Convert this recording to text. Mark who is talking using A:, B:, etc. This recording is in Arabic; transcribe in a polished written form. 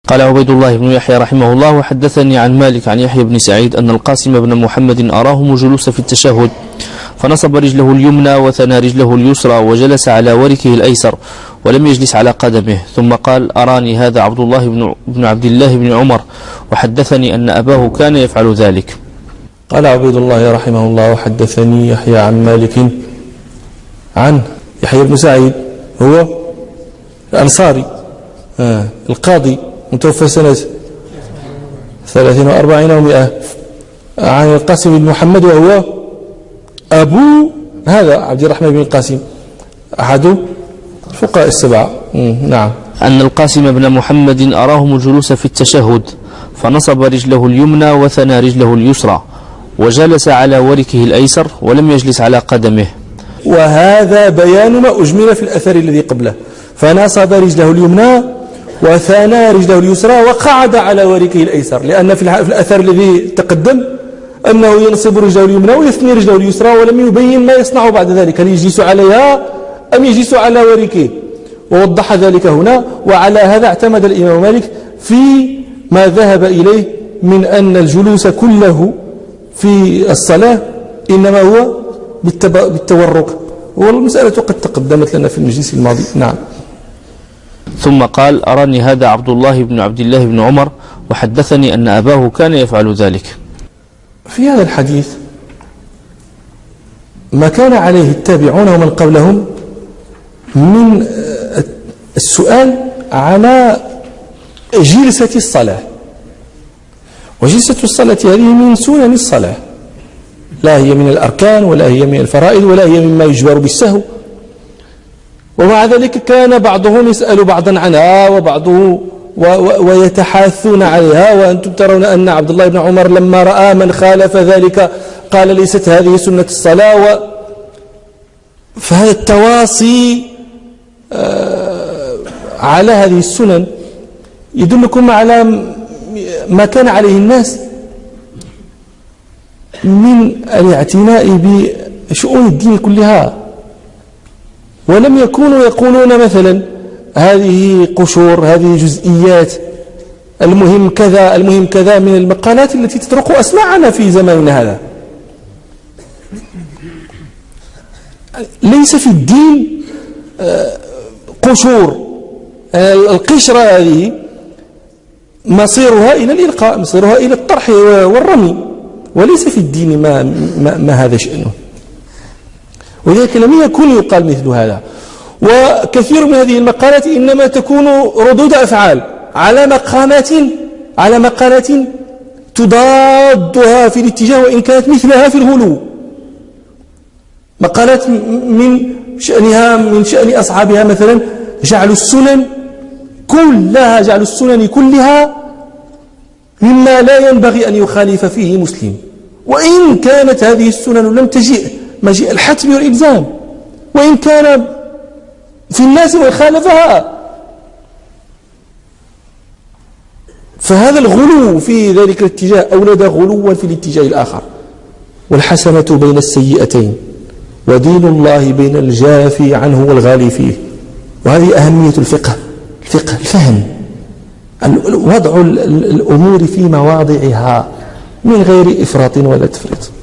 A: قال عبيد الله بن يحيى رحمه الله: وحدثني عن مالك عن يحيى بن سعيد أن القاسم بن محمد أراهم جلوس في التشهد، فنصب رجله اليمنى وثنى رجله اليسرى وجلس على وركه الأيسر ولم يجلس على قدمه، ثم قال: أراني هذا عبد الله بن عبد الله بن عمر، وحدثني أن أباه كان يفعل ذلك.
B: قال عبيد الله رحمه الله: وحدثني يحيى عن مالك عن يحيى بن سعيد، هو الأنصاري القاضي، متوفى سنة 43 و100، عن القاسم بن محمد وهو أبو هذا عبد الرحمن بن القاسم أحد الفقهاء السبعة. نعم.
A: أن القاسم بن محمد أراهم الجلوس في التشهد، فنصب رجله اليمنى وثنى رجله اليسرى وجلس على وركه الأيسر ولم يجلس على قدمه.
B: وهذا بيان ما أجمل في الأثر الذي قبله، فنصب رجله اليمنى وثنى رجله اليسرى وقعد على وركه الأيسر، لأن في الأثر الذي تقدم أنه ينصب رجله اليمنى ويثني رجله اليسرى، ولم يبين ما يصنع بعد ذلك، هل يجلس عليها أم يجلس على وركه، ووضح ذلك هنا. وعلى هذا اعتمد الإمام مالك في ما ذهب إليه من أن الجلوس كله في الصلاة إنما هو بالتورك، والمسألة قد تقدمت لنا في المجلس الماضي. نعم.
A: ثم قال: أراني هذا عبد الله بن عبد الله بن عمر، وحدثني أن أباه كان يفعل ذلك.
B: في هذا الحديث ما كان عليه التابعون ومن قبلهم من السؤال على جلسة الصلاة، وجلسة الصلاة هذه من سنن الصلاة، لا هي من الأركان ولا هي من الفرائض ولا هي مما يجبر بالسهو، ومع ذلك كان بعضهم يسأل بعضا عنها وبعضه ويتحاثون عليها. وأنتم ترون أن عبد الله بن عمر لما رأى من خالف ذلك قال: ليست هذه سنة الصلاة. فهذا التواصي على هذه السنن يدلكم على ما كان عليه الناس من الاعتناء بشؤون الدين كلها، ولم يكونوا يقولون مثلا هذه قشور، هذه جزئيات، المهم كذا المهم كذا، من المقالات التي تطرق أسماعنا في زماننا هذا. ليس في الدين قشور، القشرة هذه مصيرها إلى الإلقاء، مصيرها إلى الطرح والرمي، وليس في الدين ما هذا شأنه، ولذلك لم يكن يقال مثل هذا. وكثير من هذه المقالات إنما تكون ردود أفعال على مقالات تضادها في الاتجاه، وإن كانت مثلها في الغلو، مقالات من شأن أصحابها مثلا جعلوا السنن كلها مما لا ينبغي أن يخالف فيه مسلم، وإن كانت هذه السنن لم تجئ مجيء الحتم والإلزام، وإن كان في الناس من خالفها. فهذا الغلو في ذلك الاتجاه أولد غلوا في الاتجاه الآخر. والحسنة بين السيئتين، ودين الله بين الجافي عنه والغالي فيه. وهذه أهمية الفقه، الفهم، وضع الأمور في مواضعها من غير إفراط ولا تفريط.